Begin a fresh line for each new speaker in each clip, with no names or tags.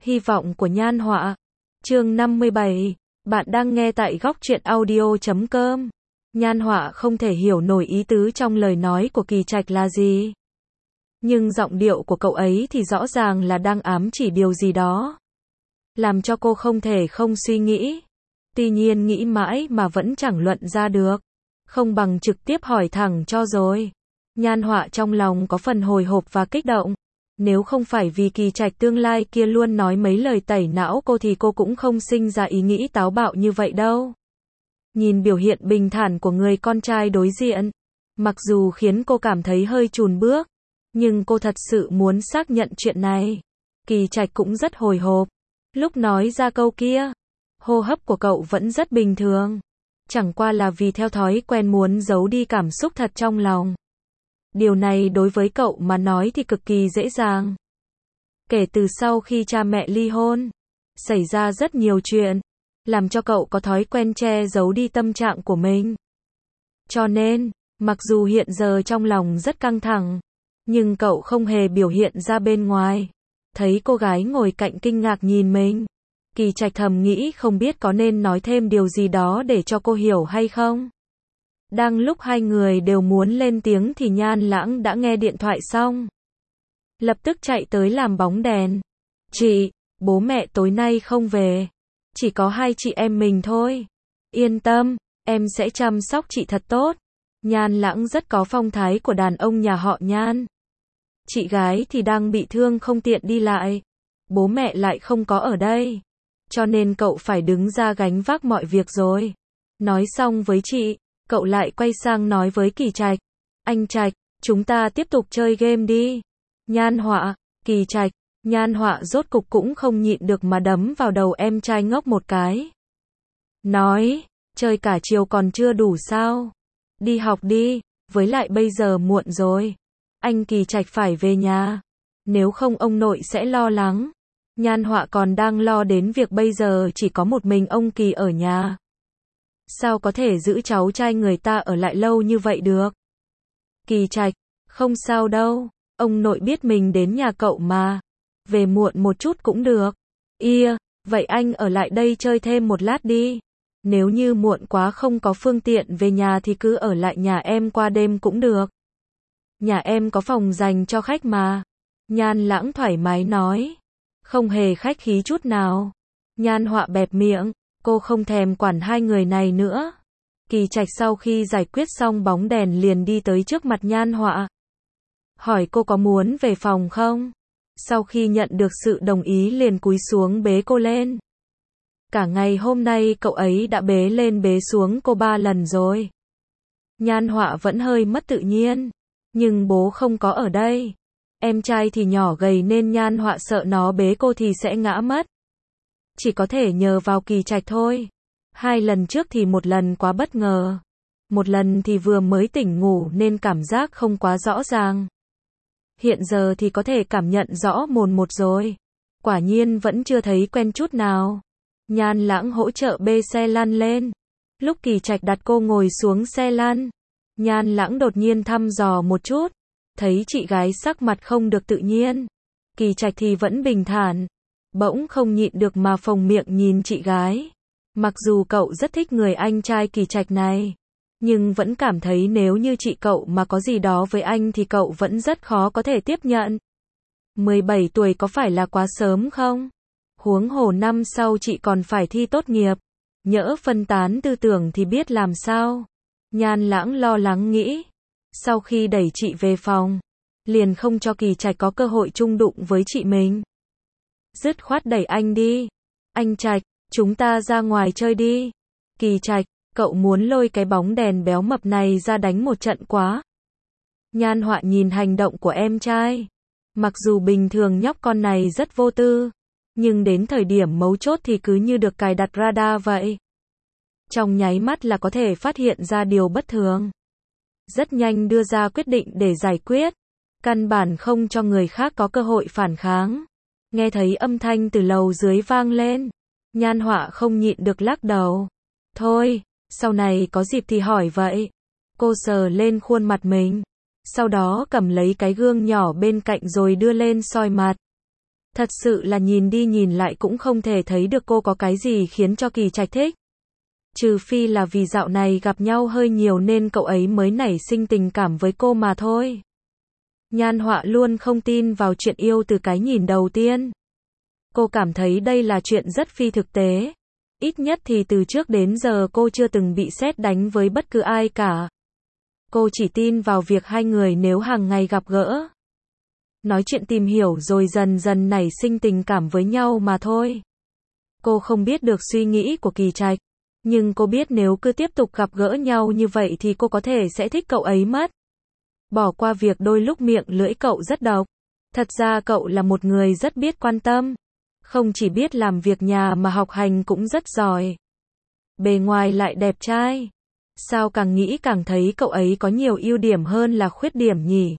Hy vọng của Nhan Họa. Chương 57. Bạn đang nghe tại góc truyện audio.com. Nhan Họa không thể hiểu nổi ý tứ trong lời nói của Kỳ Trạch là gì. Nhưng giọng điệu của cậu ấy thì rõ ràng là đang ám chỉ điều gì đó. Làm cho cô không thể không suy nghĩ. Tuy nhiên nghĩ mãi mà vẫn chẳng luận ra được. Không bằng trực tiếp hỏi thẳng cho rồi. Nhan Họa trong lòng có phần hồi hộp và kích động. Nếu không phải vì Kỳ Trạch tương lai kia luôn nói mấy lời tẩy não cô thì cô cũng không sinh ra ý nghĩ táo bạo như vậy đâu. Nhìn biểu hiện bình thản của người con trai đối diện, mặc dù khiến cô cảm thấy hơi chùn bước, nhưng cô thật sự muốn xác nhận chuyện này. Kỳ Trạch cũng rất hồi hộp. Lúc nói ra câu kia, hô hấp của cậu vẫn rất bình thường. Chẳng qua là vì theo thói quen muốn giấu đi cảm xúc thật trong lòng. Điều này đối với cậu mà nói thì cực kỳ dễ dàng. Kể từ sau khi cha mẹ ly hôn, xảy ra rất nhiều chuyện, làm cho cậu có thói quen che giấu đi tâm trạng của mình. Cho nên, mặc dù hiện giờ trong lòng rất căng thẳng, nhưng cậu không hề biểu hiện ra bên ngoài. Thấy cô gái ngồi cạnh kinh ngạc nhìn mình, Kỳ Trạch thầm nghĩ không biết có nên nói thêm điều gì đó để cho cô hiểu hay không. Đang lúc hai người đều muốn lên tiếng thì Nhan Lãng đã nghe điện thoại xong. Lập tức chạy tới làm bóng đèn. Chị, bố mẹ tối nay không về. Chỉ có hai chị em mình thôi. Yên tâm, em sẽ chăm sóc chị thật tốt. Nhan Lãng rất có phong thái của đàn ông nhà họ Nhan. Chị gái thì đang bị thương không tiện đi lại. Bố mẹ lại không có ở đây. Cho nên cậu phải đứng ra gánh vác mọi việc rồi. Nói xong với chị, cậu lại quay sang nói với Kỳ Trạch. Anh Trạch, chúng ta tiếp tục chơi game đi. Nhan Họa, Kỳ Trạch, Nhan Họa rốt cục cũng không nhịn được mà đấm vào đầu em trai ngốc một cái. Nói, chơi cả chiều còn chưa đủ sao? Đi học đi, với lại bây giờ muộn rồi. Anh Kỳ Trạch phải về nhà. Nếu không ông nội sẽ lo lắng. Nhan Họa còn đang lo đến việc bây giờ chỉ có một mình ông Kỳ ở nhà. Sao có thể giữ cháu trai người ta ở lại lâu như vậy được? Kỳ Trạch, không sao đâu, ông nội biết mình đến nhà cậu mà. Về muộn một chút cũng được. Vậy anh ở lại đây chơi thêm một lát đi. Nếu như muộn quá không có phương tiện về nhà thì cứ ở lại nhà em qua đêm cũng được. Nhà em có phòng dành cho khách mà. Nhan Lãng thoải mái nói. Không hề khách khí chút nào. Nhan Họa bẹp miệng. Cô không thèm quản hai người này nữa. Kỳ Trạch sau khi giải quyết xong bóng đèn liền đi tới trước mặt Nhan Họa. Hỏi cô có muốn về phòng không? Sau khi nhận được sự đồng ý liền cúi xuống bế cô lên. Cả ngày hôm nay cậu ấy đã bế lên bế xuống cô 3 lần rồi. Nhan Họa vẫn hơi mất tự nhiên. Nhưng bố không có ở đây. Em trai thì nhỏ gầy nên Nhan Họa sợ nó bế cô thì sẽ ngã mất. Chỉ có thể nhờ vào Kỳ Trạch thôi. 2 lần trước thì một lần quá bất ngờ. Một lần thì vừa mới tỉnh ngủ nên cảm giác không quá rõ ràng. Hiện giờ thì có thể cảm nhận rõ mồn một rồi. Quả nhiên vẫn chưa thấy quen chút nào. Nhan Lãng hỗ trợ bê xe lăn lên. Lúc Kỳ Trạch đặt cô ngồi xuống xe lăn, Nhan Lãng đột nhiên thăm dò một chút. Thấy chị gái sắc mặt không được tự nhiên. Kỳ Trạch thì vẫn bình thản. Bỗng không nhịn được mà phồng miệng nhìn chị gái. Mặc dù cậu rất thích người anh trai Kỳ Trạch này, nhưng vẫn cảm thấy nếu như chị cậu mà có gì đó với anh thì cậu vẫn rất khó có thể tiếp nhận. 17 tuổi có phải là quá sớm không? Huống hồ năm sau chị còn phải thi tốt nghiệp. Nhỡ phân tán tư tưởng thì biết làm sao? Nhan Lãng lo lắng nghĩ. Sau khi đẩy chị về phòng, liền không cho Kỳ Trạch có cơ hội chung đụng với chị mình. Dứt khoát đẩy anh đi. Anh Trạch, chúng ta ra ngoài chơi đi. Kỳ Trạch, cậu muốn lôi cái bóng đèn béo mập này ra đánh một trận quá. Nhan Họa nhìn hành động của em trai. Mặc dù bình thường nhóc con này rất vô tư, nhưng đến thời điểm mấu chốt thì cứ như được cài đặt radar vậy. Trong nháy mắt là có thể phát hiện ra điều bất thường. Rất nhanh đưa ra quyết định để giải quyết. Căn bản không cho người khác có cơ hội phản kháng. Nghe thấy âm thanh từ lầu dưới vang lên. Nhan Họa không nhịn được lắc đầu. Thôi, sau này có dịp thì hỏi vậy. Cô sờ lên khuôn mặt mình. Sau đó cầm lấy cái gương nhỏ bên cạnh rồi đưa lên soi mặt. Thật sự là nhìn đi nhìn lại cũng không thể thấy được cô có cái gì khiến cho Kỳ Trạch thích. Trừ phi là vì dạo này gặp nhau hơi nhiều nên cậu ấy mới nảy sinh tình cảm với cô mà thôi. Nhan Họa luôn không tin vào chuyện yêu từ cái nhìn đầu tiên. Cô cảm thấy đây là chuyện rất phi thực tế. Ít nhất thì từ trước đến giờ cô chưa từng bị sét đánh với bất cứ ai cả. Cô chỉ tin vào việc hai người nếu hàng ngày gặp gỡ, nói chuyện tìm hiểu rồi dần dần nảy sinh tình cảm với nhau mà thôi. Cô không biết được suy nghĩ của Kỳ Trạch, nhưng cô biết nếu cứ tiếp tục gặp gỡ nhau như vậy thì cô có thể sẽ thích cậu ấy mất. Bỏ qua việc đôi lúc miệng lưỡi cậu rất độc. Thật ra cậu là một người rất biết quan tâm. Không chỉ biết làm việc nhà mà học hành cũng rất giỏi. Bề ngoài lại đẹp trai. Sao càng nghĩ càng thấy cậu ấy có nhiều ưu điểm hơn là khuyết điểm nhỉ?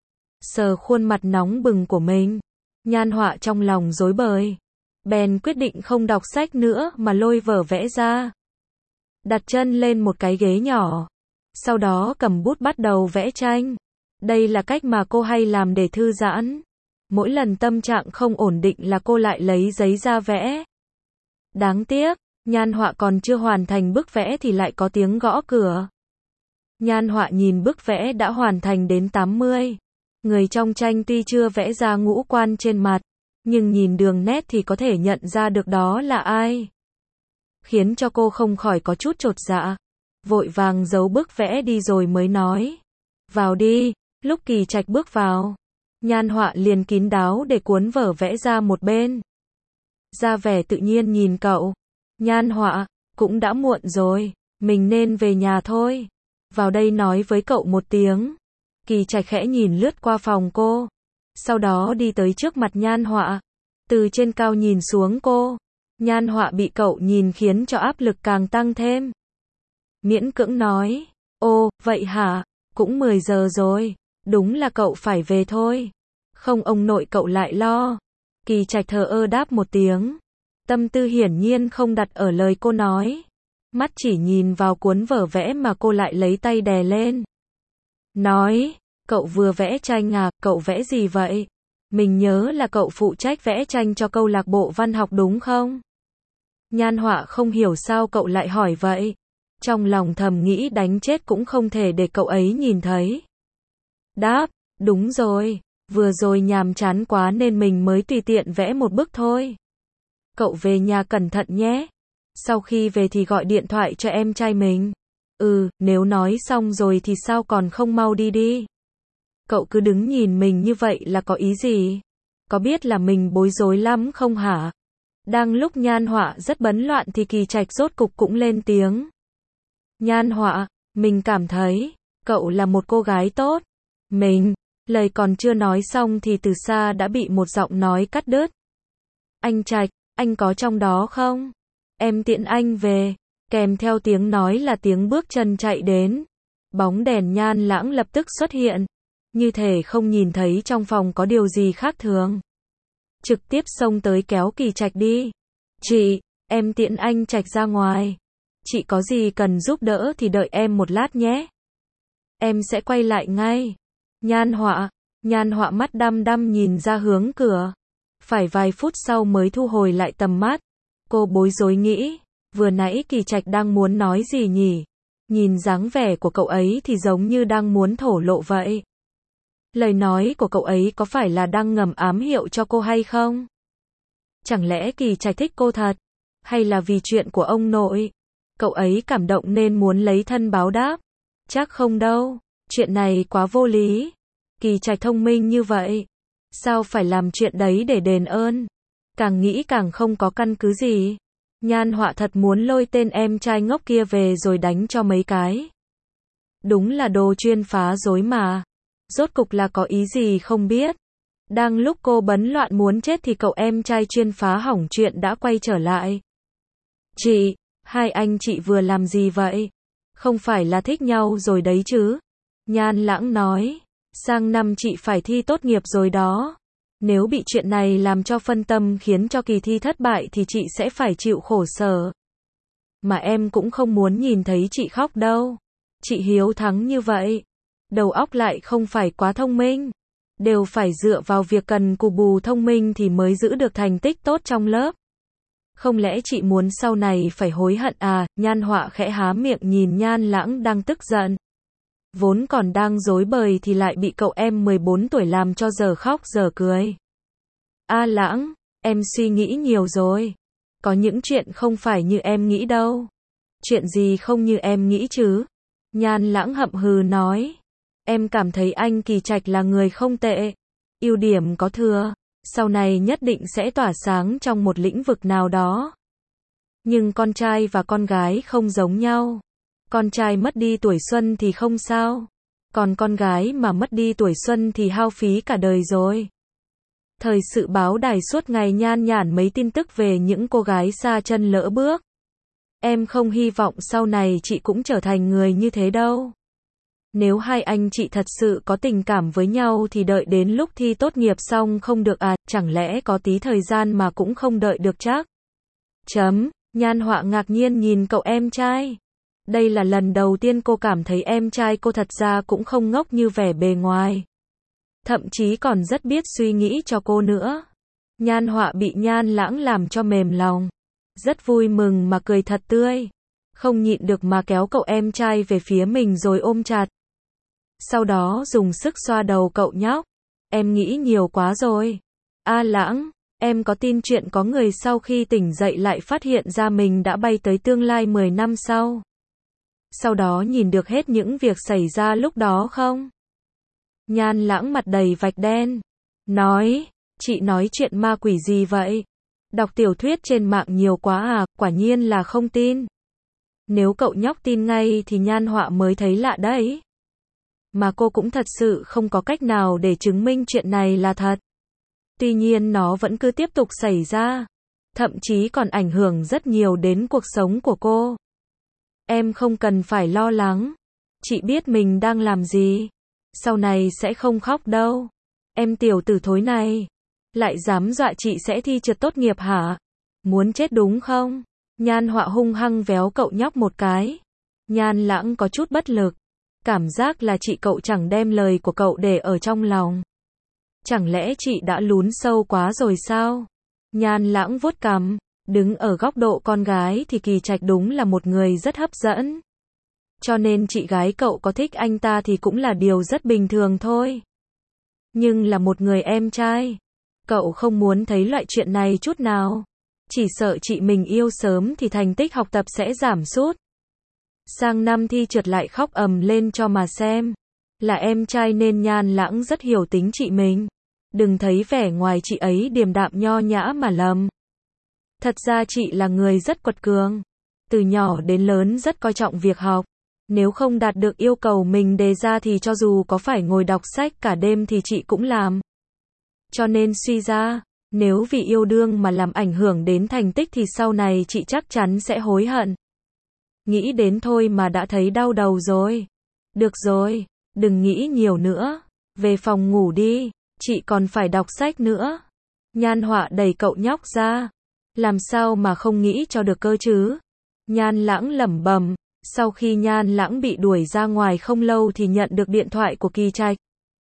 Sờ khuôn mặt nóng bừng của mình, Nhan Họa trong lòng rối bời. Bèn quyết định không đọc sách nữa mà lôi vở vẽ ra. Đặt chân lên một cái ghế nhỏ. Sau đó cầm bút bắt đầu vẽ tranh. Đây là cách mà cô hay làm để thư giãn. Mỗi lần tâm trạng không ổn định là cô lại lấy giấy ra vẽ. Đáng tiếc, Nhan Họa còn chưa hoàn thành bức vẽ thì lại có tiếng gõ cửa. Nhan Họa nhìn bức vẽ đã hoàn thành đến 80. Người trong tranh tuy chưa vẽ ra ngũ quan trên mặt, nhưng nhìn đường nét thì có thể nhận ra được đó là ai. Khiến cho cô không khỏi có chút chột dạ. Vội vàng giấu bức vẽ đi rồi mới nói. Vào đi. Lúc Kỳ Trạch bước vào, Nhan Họa liền kín đáo để cuốn vở vẽ ra một bên. Ra vẻ tự nhiên nhìn cậu. Nhan Họa, cũng đã muộn rồi, mình nên về nhà thôi. Vào đây nói với cậu một tiếng. Kỳ Trạch khẽ nhìn lướt qua phòng cô. Sau đó đi tới trước mặt Nhan Họa. Từ trên cao nhìn xuống cô. Nhan Họa bị cậu nhìn khiến cho áp lực càng tăng thêm. Miễn cưỡng nói. Ô, vậy hả? Cũng 10 giờ rồi. Đúng là cậu phải về thôi. Không ông nội cậu lại lo. Kỳ Trạch thờ ơ đáp một tiếng. Tâm tư hiển nhiên không đặt ở lời cô nói. Mắt chỉ nhìn vào cuốn vở vẽ mà cô lại lấy tay đè lên. Nói, cậu vừa vẽ tranh à, cậu vẽ gì vậy? Mình nhớ là cậu phụ trách vẽ tranh cho câu lạc bộ văn học đúng không? Nhan Họa không hiểu sao cậu lại hỏi vậy. Trong lòng thầm nghĩ đánh chết cũng không thể để cậu ấy nhìn thấy. Đáp, đúng rồi, vừa rồi nhàm chán quá nên mình mới tùy tiện vẽ một bức thôi. Cậu về nhà cẩn thận nhé. Sau khi về thì gọi điện thoại cho em trai mình. Nếu nói xong rồi thì sao còn không mau đi đi. Cậu cứ đứng nhìn mình như vậy là có ý gì? Có biết là mình bối rối lắm không hả? Đang lúc Nhan Họa rất bấn loạn thì Kỳ Trạch rốt cục cũng lên tiếng. Nhan Họa, mình cảm thấy, cậu là một cô gái tốt. Lời còn chưa nói xong thì từ xa đã bị một giọng nói cắt đứt. Anh Trạch, anh có trong đó không? Em tiện anh về. Kèm theo tiếng nói là tiếng bước chân chạy đến. Bóng đèn Nhan Lãng lập tức xuất hiện. Như thể không nhìn thấy trong phòng có điều gì khác thường. Trực tiếp xông tới kéo Kỳ Trạch đi. Chị, em tiện anh Trạch ra ngoài. Chị có gì cần giúp đỡ thì đợi em một lát nhé. Em sẽ quay lại ngay. Nhan Họa mắt đăm đăm nhìn ra hướng cửa. Phải vài phút sau mới thu hồi lại tầm mắt. Cô bối rối nghĩ, vừa nãy Kỳ Trạch đang muốn nói gì nhỉ? Nhìn dáng vẻ của cậu ấy thì giống như đang muốn thổ lộ vậy. Lời nói của cậu ấy có phải là đang ngầm ám hiệu cho cô hay không? Chẳng lẽ Kỳ Trạch thích cô thật? Hay là vì chuyện của ông nội? Cậu ấy cảm động nên muốn lấy thân báo đáp? Chắc không đâu, chuyện này quá vô lý. Kỳ Trạch thông minh như vậy, sao phải làm chuyện đấy để đền ơn? Càng nghĩ càng không có căn cứ gì. Nhan Họa thật muốn lôi tên em trai ngốc kia về rồi đánh cho mấy cái. Đúng là đồ chuyên phá rối mà. Rốt cục là có ý gì không biết. Đang lúc cô bấn loạn muốn chết thì cậu em trai chuyên phá hỏng chuyện đã quay trở lại. Chị, hai anh chị vừa làm gì vậy? Không phải là thích nhau rồi đấy chứ? Nhan Lãng nói, sang năm chị phải thi tốt nghiệp rồi đó. Nếu bị chuyện này làm cho phân tâm khiến cho kỳ thi thất bại thì chị sẽ phải chịu khổ sở. Mà em cũng không muốn nhìn thấy chị khóc đâu. Chị hiếu thắng như vậy, đầu óc lại không phải quá thông minh. đều phải dựa vào việc cần cù bù thông minh thì mới giữ được thành tích tốt trong lớp. Không lẽ chị muốn sau này phải hối hận à? Nhan Họa khẽ há miệng nhìn Nhan Lãng đang tức giận. Vốn còn đang rối bời thì lại bị cậu em 14 tuổi làm cho giờ khóc giờ cười. A Lãng, em suy nghĩ nhiều rồi. Có những chuyện không phải như em nghĩ đâu. Chuyện gì không như em nghĩ chứ? Nhan Lãng hậm hừ nói. Em cảm thấy anh Kỳ Trạch là người không tệ. Ưu điểm có thừa. Sau này nhất định sẽ tỏa sáng trong một lĩnh vực nào đó. Nhưng con trai và con gái không giống nhau. Con trai mất đi tuổi xuân thì không sao. Còn con gái mà mất đi tuổi xuân thì hao phí cả đời rồi. Thời sự báo đài suốt ngày nhan nhản mấy tin tức về những cô gái xa chân lỡ bước. Em không hy vọng sau này chị cũng trở thành người như thế đâu. Nếu hai anh chị thật sự có tình cảm với nhau thì đợi đến lúc thi tốt nghiệp xong không được à, chẳng lẽ có tí thời gian mà cũng không đợi được chắc? Nhan Họa ngạc nhiên nhìn cậu em trai. Đây là lần đầu tiên cô cảm thấy em trai cô thật ra cũng không ngốc như vẻ bề ngoài. Thậm chí còn rất biết suy nghĩ cho cô nữa. Nhan Họa bị Nhan Lãng làm cho mềm lòng. Rất vui mừng mà cười thật tươi. Không nhịn được mà kéo cậu em trai về phía mình rồi ôm chặt. Sau đó dùng sức xoa đầu cậu nhóc. Em nghĩ nhiều quá rồi. A Lãng, em có tin chuyện có người sau khi tỉnh dậy lại phát hiện ra mình đã bay tới tương lai 10 năm sau? Sau đó nhìn được hết những việc xảy ra lúc đó không? Nhan Lãng mặt đầy vạch đen. Nói, chị nói chuyện ma quỷ gì vậy? Đọc tiểu thuyết trên mạng nhiều quá à, quả nhiên là không tin. Nếu cậu nhóc tin ngay thì Nhan Họa mới thấy lạ đấy. Mà cô cũng thật sự không có cách nào để chứng minh chuyện này là thật. Tuy nhiên nó vẫn cứ tiếp tục xảy ra. Thậm chí còn ảnh hưởng rất nhiều đến cuộc sống của cô. Em không cần phải lo lắng. Chị biết mình đang làm gì. Sau này sẽ không khóc đâu. Em tiểu tử thối này. Lại dám dọa chị sẽ thi trượt tốt nghiệp hả? Muốn chết đúng không? Nhan Họa hung hăng véo cậu nhóc một cái. Nhan Lãng có chút bất lực. Cảm giác là chị cậu chẳng đem lời của cậu để ở trong lòng. Chẳng lẽ chị đã lún sâu quá rồi sao? Nhan Lãng vuốt cằm. Đứng ở góc độ con gái thì Kỳ Trạch đúng là một người rất hấp dẫn. Cho nên chị gái cậu có thích anh ta thì cũng là điều rất bình thường thôi. Nhưng là một người em trai. Cậu không muốn thấy loại chuyện này chút nào. Chỉ sợ chị mình yêu sớm thì thành tích học tập sẽ giảm sút. Sang năm thi trượt lại khóc ầm lên cho mà xem. Là em trai nên Nhan Lãng rất hiểu tính chị mình. Đừng thấy vẻ ngoài chị ấy điềm đạm nho nhã mà lầm. Thật ra chị là người rất quật cường. Từ nhỏ đến lớn rất coi trọng việc học. Nếu không đạt được yêu cầu mình đề ra thì cho dù có phải ngồi đọc sách cả đêm thì chị cũng làm. Cho nên suy ra, nếu vì yêu đương mà làm ảnh hưởng đến thành tích thì sau này chị chắc chắn sẽ hối hận. Nghĩ đến thôi mà đã thấy đau đầu rồi. Được rồi, đừng nghĩ nhiều nữa. Về phòng ngủ đi, chị còn phải đọc sách nữa. Nhan Họa đẩy cậu nhóc ra. Làm sao mà không nghĩ cho được cơ chứ? Nhan Lãng lẩm bẩm. Sau khi Nhan Lãng bị đuổi ra ngoài không lâu thì nhận được điện thoại của Kỳ Trạch.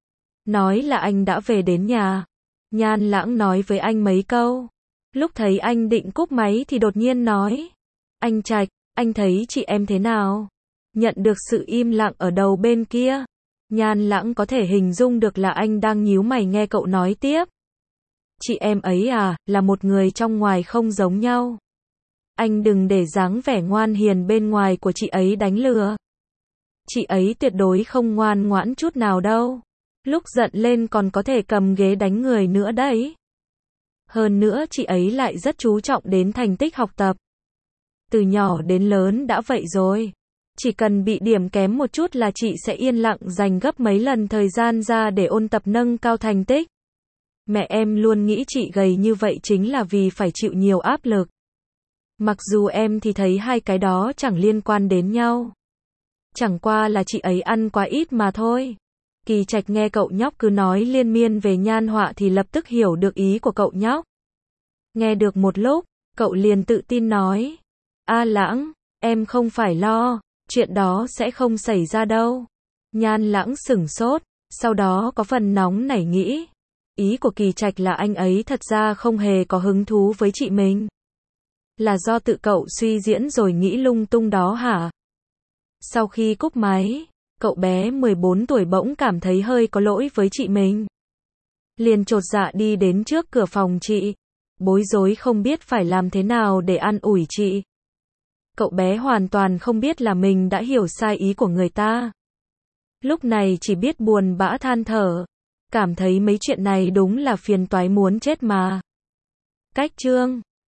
Nói là anh đã về đến nhà. Nhan Lãng nói với anh mấy câu. Lúc thấy anh định cúp máy thì đột nhiên nói. Anh Trạch, anh thấy chị em thế nào? Nhận được sự im lặng ở đầu bên kia. Nhan Lãng có thể hình dung được là anh đang nhíu mày nghe cậu nói tiếp. Chị em ấy à, là một người trong ngoài không giống nhau. Anh đừng để dáng vẻ ngoan hiền bên ngoài của chị ấy đánh lừa. Chị ấy tuyệt đối không ngoan ngoãn chút nào đâu. Lúc giận lên còn có thể cầm ghế đánh người nữa đấy. Hơn nữa chị ấy lại rất chú trọng đến thành tích học tập. Từ nhỏ đến lớn đã vậy rồi. Chỉ cần bị điểm kém một chút là chị sẽ yên lặng dành gấp mấy lần thời gian ra để ôn tập nâng cao thành tích. Mẹ em luôn nghĩ chị gầy như vậy chính là vì phải chịu nhiều áp lực. Mặc dù em thì thấy hai cái đó chẳng liên quan đến nhau. Chẳng qua là chị ấy ăn quá ít mà thôi. Kỳ Trạch nghe cậu nhóc cứ nói liên miên về Nhan Họa thì lập tức hiểu được ý của cậu nhóc. Nghe được một lúc, cậu liền tự tin nói. A Lãng, em không phải lo, chuyện đó sẽ không xảy ra đâu. Nhan Lãng sửng sốt, Sau đó có phần nóng nảy nghĩ. Ý của Kỳ Trạch là anh ấy thật ra không hề có hứng thú với chị mình. Là do tự cậu suy diễn rồi nghĩ lung tung đó hả? Sau khi cúp máy, cậu bé 14 tuổi bỗng cảm thấy hơi có lỗi với chị mình. Liền chột dạ đi đến trước cửa phòng chị, bối rối không biết phải làm thế nào để an ủi chị. Cậu bé hoàn toàn không biết là mình đã hiểu sai ý của người ta. Lúc này chỉ biết buồn bã than thở, cảm thấy mấy chuyện này đúng là phiền toái muốn chết mà. Cách chương